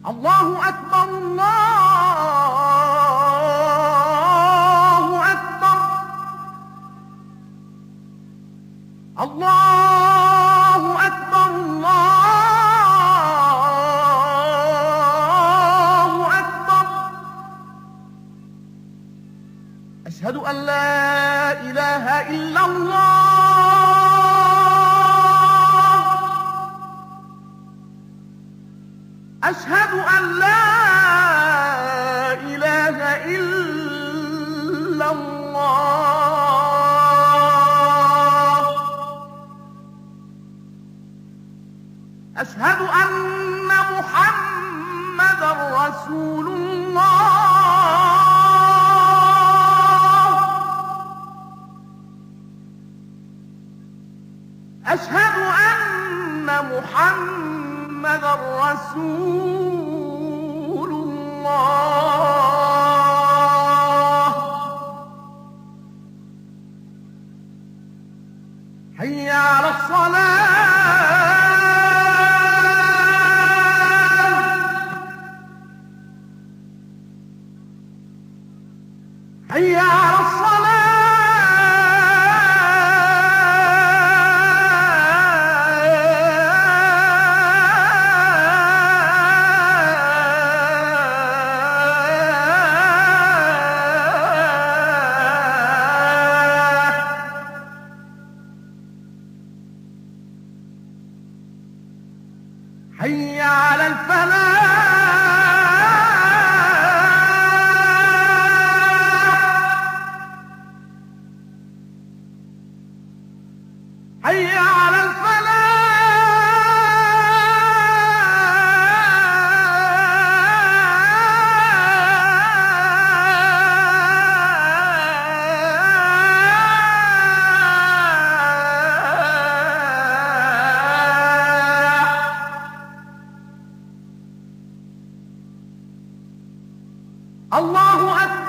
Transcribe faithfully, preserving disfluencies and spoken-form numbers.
الله أكبر الله أكبر الله أكبر الله أكبر. أشهد أن لا إله إلا الله. أشهد أن لا إله إلا الله. أشهد أن محمدًا رسول الله. أشهد أن محمدًا رسول الله. حي على الصلاة. حي على الصلاة. حي على الفلاح. حي على الفلاح. الله أكبر.